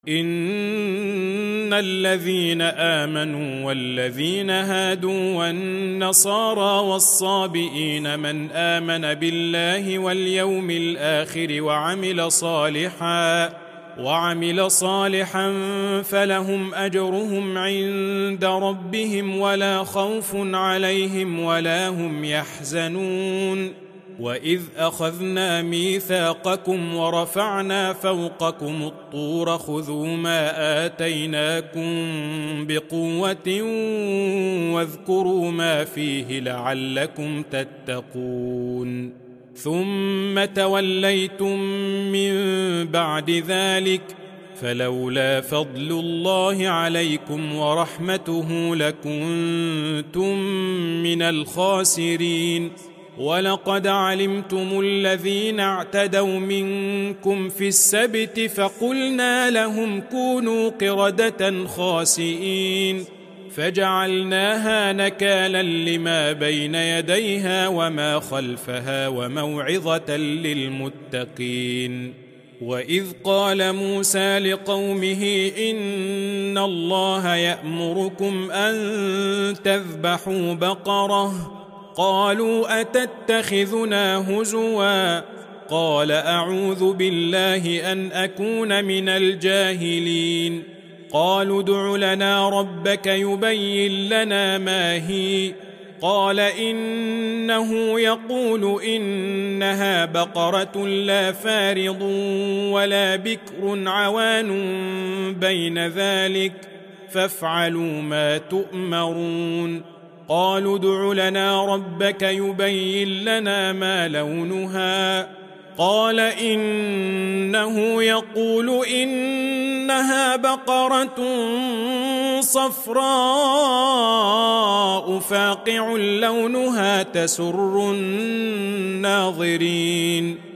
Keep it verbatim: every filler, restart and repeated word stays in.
إن الذين آمنوا والذين هادوا والنصارى والصابئين من آمن بالله واليوم الآخر وعمل صالحا وعمل صالحا فلهم أجرهم عند ربهم ولا خوف عليهم ولا هم يحزنون. وإذ أخذنا ميثاقكم ورفعنا فوقكم الطور خذوا ما آتيناكم بقوة واذكروا ما فيه لعلكم تتقون. ثم توليتم من بعد ذلك فلولا فضل الله عليكم ورحمته لكنتم من الخاسرين. ولقد علمتم الذين اعتدوا منكم في السبت فقلنا لهم كونوا قردة خاسئين فجعلناها نكالا لما بين يديها وما خلفها وموعظة للمتقين. وإذ قال موسى لقومه إن الله يأمركم أن تذبحوا بقرة قالوا أتتخذنا هزوا قال أعوذ بالله أن أكون من الجاهلين. قالوا ادع لنا ربك يبين لنا ما هي قال إنه يقول إنها بقرة لا فارض ولا بكر عوان بين ذلك فافعلوا ما تؤمرون. قالوا ادع لنا ربك يبين لنا ما لونها قال إنه يقول إنها بقرة صفراء فاقع لونها تسر الناظرين.